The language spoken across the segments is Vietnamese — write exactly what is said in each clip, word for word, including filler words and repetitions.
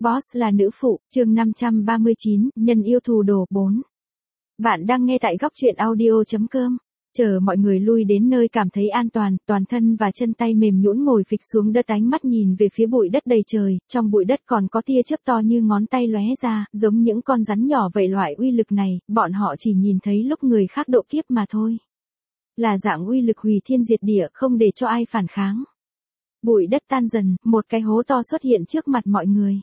Boss là nữ phụ, chương năm trăm ba mươi chín, nhân yêu thù đồ bốn. Bạn đang nghe tại góc truyện audio.com. Chờ mọi người lui đến nơi cảm thấy an toàn, toàn thân và chân tay mềm nhũn ngồi phịch xuống đất, ánh mắt nhìn về phía bụi đất đầy trời, trong bụi đất còn có tia chớp to như ngón tay lóe ra, giống những con rắn nhỏ vậy. Loại uy lực này, bọn họ chỉ nhìn thấy lúc người khác độ kiếp mà thôi. Là dạng uy lực hủy thiên diệt địa, không để cho ai phản kháng. Bụi đất tan dần, một cái hố to xuất hiện trước mặt mọi người.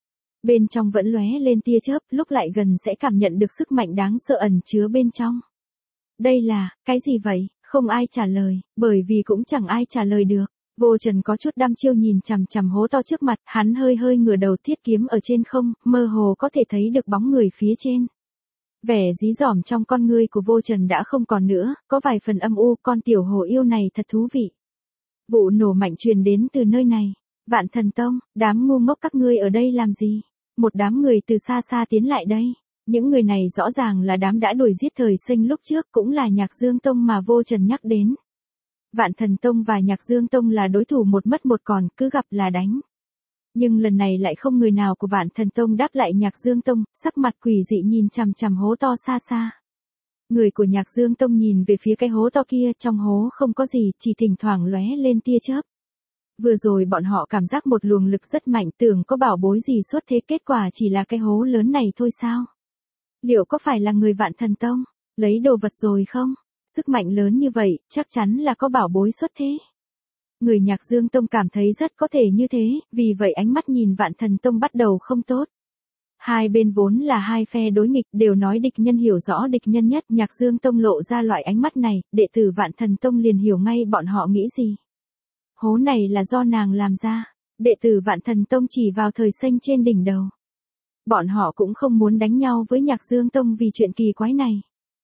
Bên trong vẫn lóe lên tia chớp, lúc lại gần sẽ cảm nhận được sức mạnh đáng sợ ẩn chứa bên trong. Đây là, cái gì vậy? Không ai trả lời, bởi vì cũng chẳng ai trả lời được. Vô Trần có chút đăm chiêu nhìn chằm chằm hố to trước mặt, hắn hơi hơi ngửa đầu, thiết kiếm ở trên không, mơ hồ có thể thấy được bóng người phía trên. Vẻ dí dỏm trong con ngươi của Vô Trần đã không còn nữa, có vài phần âm u. Con tiểu hồ yêu này thật thú vị. Vụ nổ mạnh truyền đến từ nơi này. Vạn Thần Tông, đám ngu ngốc các ngươi ở đây làm gì? Một đám người từ xa xa tiến lại đây. Những người này rõ ràng là đám đã đuổi giết Thời Sinh lúc trước, cũng là Nhạc Dương Tông mà Vô Trần nhắc đến. Vạn Thần Tông và Nhạc Dương Tông là đối thủ một mất một còn, cứ gặp là đánh. Nhưng lần này lại không người nào của Vạn Thần Tông đáp lại Nhạc Dương Tông, sắc mặt quỷ dị nhìn chằm chằm hố to xa xa. Người của Nhạc Dương Tông nhìn về phía cái hố to kia, trong hố không có gì, chỉ thỉnh thoảng lóe lên tia chớp. Vừa rồi bọn họ cảm giác một luồng lực rất mạnh, tưởng có bảo bối gì xuất thế, kết quả chỉ là cái hố lớn này thôi sao? Liệu có phải là người Vạn Thần Tông lấy đồ vật rồi không? Sức mạnh lớn như vậy, chắc chắn là có bảo bối xuất thế. Người Nhạc Dương Tông cảm thấy rất có thể như thế, vì vậy ánh mắt nhìn Vạn Thần Tông bắt đầu không tốt. Hai bên vốn là hai phe đối nghịch, đều nói địch nhân hiểu rõ địch nhân nhất. Nhạc Dương Tông lộ ra loại ánh mắt này, đệ tử Vạn Thần Tông liền hiểu ngay bọn họ nghĩ gì. Hố này là do nàng làm ra. Đệ tử Vạn Thần Tông chỉ vào Thời Sinh trên đỉnh đầu. Bọn họ cũng không muốn đánh nhau với Nhạc Dương Tông vì chuyện kỳ quái này.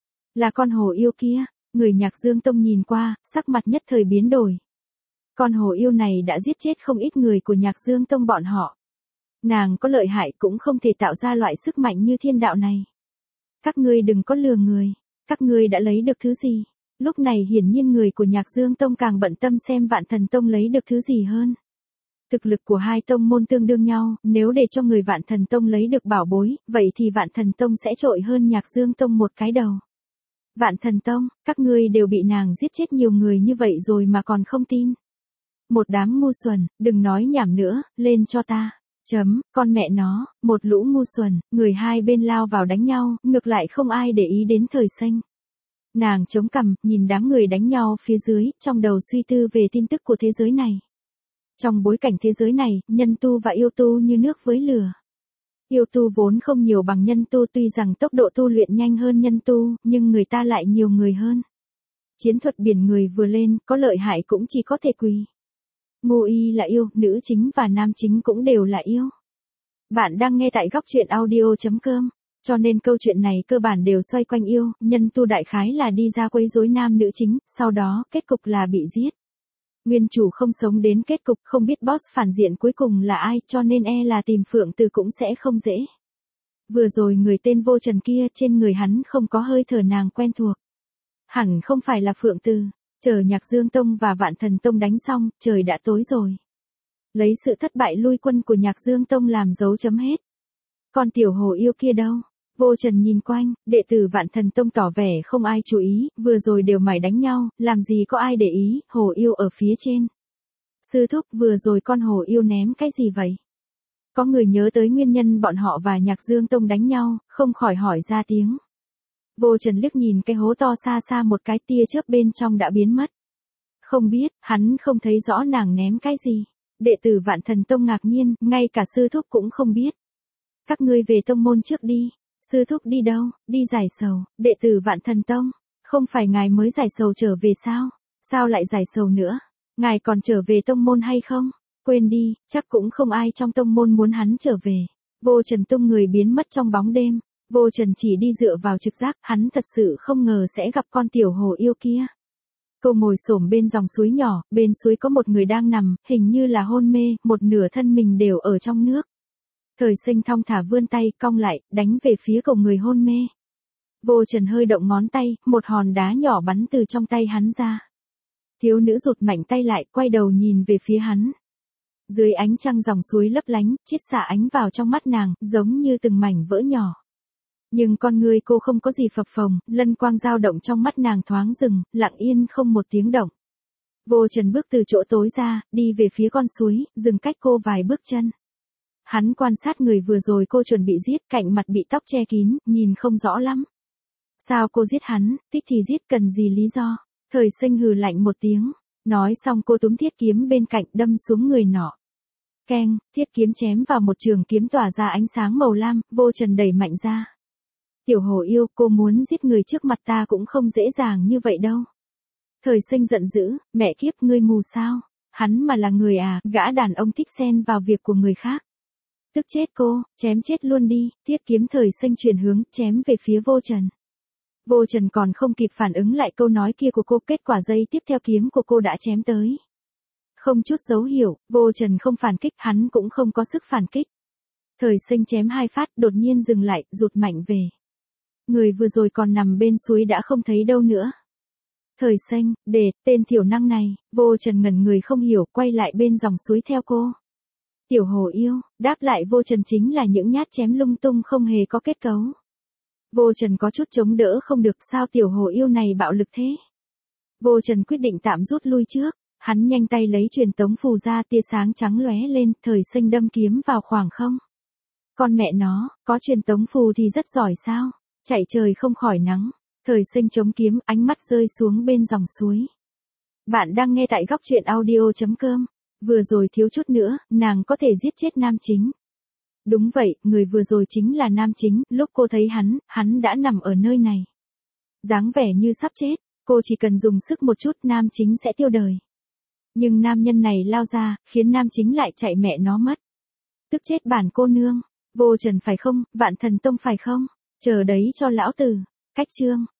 Là con hồ yêu kia. Người Nhạc Dương Tông nhìn qua, sắc mặt nhất thời biến đổi. Con hồ yêu này đã giết chết không ít người của Nhạc Dương Tông bọn họ. Nàng có lợi hại cũng không thể tạo ra loại sức mạnh như thiên đạo này. Các ngươi đừng có lừa người. Các ngươi đã lấy được thứ gì? Lúc này hiển nhiên người của Nhạc Dương Tông càng bận tâm xem Vạn Thần Tông lấy được thứ gì hơn. Thực lực của hai tông môn tương đương nhau, nếu để cho người Vạn Thần Tông lấy được bảo bối, vậy thì Vạn Thần Tông sẽ trội hơn Nhạc Dương Tông một cái đầu. Vạn Thần Tông, các ngươi đều bị nàng giết chết nhiều người như vậy rồi mà còn không tin. Một đám ngu xuẩn, đừng nói nhảm nữa, lên cho ta. Chấm, con mẹ nó, một lũ ngu xuẩn, người hai bên lao vào đánh nhau, ngược lại không ai để ý đến Thời Sinh. Nàng chống cằm, nhìn đám người đánh nhau phía dưới, trong đầu suy tư về tin tức của thế giới này. Trong bối cảnh thế giới này, nhân tu và yêu tu như nước với lửa. Yêu tu vốn không nhiều bằng nhân tu, tuy rằng tốc độ tu luyện nhanh hơn nhân tu, nhưng người ta lại nhiều người hơn. Chiến thuật biển người vừa lên, có lợi hại cũng chỉ có thể quỳ. Ngô Y là yêu, nữ chính và nam chính cũng đều là yêu. Bạn đang nghe tại góc truyện audio.com, cho nên câu chuyện này cơ bản đều xoay quanh yêu, nhân tu đại khái là đi ra quấy rối nam nữ chính, sau đó kết cục là bị giết. Nguyên chủ không sống đến kết cục, không biết boss phản diện cuối cùng là ai, cho nên e là tìm Phượng Từ cũng sẽ không dễ. Vừa rồi người tên Vô Trần kia, trên người hắn không có hơi thở nàng quen thuộc. Hẳn không phải là Phượng Từ. Chờ Nhạc Dương Tông và Vạn Thần Tông đánh xong, trời đã tối rồi. Lấy sự thất bại lui quân của Nhạc Dương Tông làm dấu chấm hết. Con tiểu hồ yêu kia đâu? Vô Trần nhìn quanh, đệ tử Vạn Thần Tông tỏ vẻ không ai chú ý, vừa rồi đều mải đánh nhau, làm gì có ai để ý, hồ yêu ở phía trên. Sư thúc, vừa rồi con hồ yêu ném cái gì vậy? Có người nhớ tới nguyên nhân bọn họ và Nhạc Dương Tông đánh nhau, không khỏi hỏi ra tiếng. Vô Trần liếc nhìn cái hố to xa xa, một cái tia chớp bên trong đã biến mất. Không biết, hắn không thấy rõ nàng ném cái gì. Đệ tử Vạn Thần Tông ngạc nhiên, ngay cả sư thúc cũng không biết. Các ngươi về tông môn trước đi. Sư thúc đi đâu? Đi giải sầu. Đệ tử Vạn Thần Tông, không phải ngài mới giải sầu trở về sao? Sao lại giải sầu nữa? Ngài còn trở về tông môn hay không? Quên đi, chắc cũng không ai trong tông môn muốn hắn trở về. Vô Trần tung người biến mất trong bóng đêm. Vô Trần chỉ đi dựa vào trực giác, hắn thật sự không ngờ sẽ gặp con tiểu hồ yêu kia. Cô ngồi xổm bên dòng suối nhỏ, bên suối có một người đang nằm, hình như là hôn mê, một nửa thân mình đều ở trong nước. Thời Sinh thong thả vươn tay, cong lại, đánh về phía cổ người hôn mê. Vô Trần hơi động ngón tay, một hòn đá nhỏ bắn từ trong tay hắn ra. Thiếu nữ rụt mạnh tay lại, quay đầu nhìn về phía hắn. Dưới ánh trăng dòng suối lấp lánh, chiết xạ ánh vào trong mắt nàng, giống như từng mảnh vỡ nhỏ. Nhưng con người cô không có gì phập phồng, lân quang dao động trong mắt nàng thoáng dừng, lặng yên không một tiếng động. Vô Trần bước từ chỗ tối ra, đi về phía con suối, dừng cách cô vài bước chân. Hắn quan sát người vừa rồi cô chuẩn bị giết, cạnh mặt bị tóc che kín, nhìn không rõ lắm. Sao cô giết hắn, thích thì giết, cần gì lý do? Thời Sinh hừ lạnh một tiếng. Nói xong cô túm thiết kiếm bên cạnh đâm xuống người nọ. Keng, thiết kiếm chém vào một trường kiếm tỏa ra ánh sáng màu lam, Vô Trần đẩy mạnh ra. Tiểu hồ yêu, cô muốn giết người trước mặt ta cũng không dễ dàng như vậy đâu. Thời Sinh giận dữ, mẹ kiếp, ngươi mù sao? Hắn mà là người à, gã đàn ông thích xen vào việc của người khác. Tức chết cô, chém chết luôn đi, thiết kiếm Thời Sinh chuyển hướng, chém về phía Vô Trần. Vô Trần còn không kịp phản ứng lại câu nói kia của cô, kết quả giây tiếp theo kiếm của cô đã chém tới. Không chút dấu hiệu, Vô Trần không phản kích, hắn cũng không có sức phản kích. Thời Sinh chém hai phát, đột nhiên dừng lại, rụt mạnh về. Người vừa rồi còn nằm bên suối đã không thấy đâu nữa. Thời Sinh, để, tên tiểu năng này, Vô Trần ngẩn người không hiểu, quay lại bên dòng suối theo cô. Tiểu hồ yêu, đáp lại Vô Trần chính là những nhát chém lung tung không hề có kết cấu. Vô Trần có chút chống đỡ không được, sao tiểu hồ yêu này bạo lực thế? Vô Trần quyết định tạm rút lui trước, hắn nhanh tay lấy truyền tống phù ra, tia sáng trắng lóe lên, Thời Sinh đâm kiếm vào khoảng không. Con mẹ nó, có truyền tống phù thì rất giỏi sao? Chạy trời không khỏi nắng. Thời Sinh chống kiếm, ánh mắt rơi xuống bên dòng suối. Bạn đang nghe tại góc truyện audio chấm com. Vừa rồi thiếu chút nữa, nàng có thể giết chết nam chính. Đúng vậy, người vừa rồi chính là nam chính, lúc cô thấy hắn, hắn đã nằm ở nơi này. Dáng vẻ như sắp chết, cô chỉ cần dùng sức một chút nam chính sẽ tiêu đời. Nhưng nam nhân này lao ra, khiến nam chính lại chạy mẹ nó mất. Tức chết bản cô nương, Vô Trần phải không, Vạn Thần Tông phải không? Chờ đấy cho lão tử. Cách chương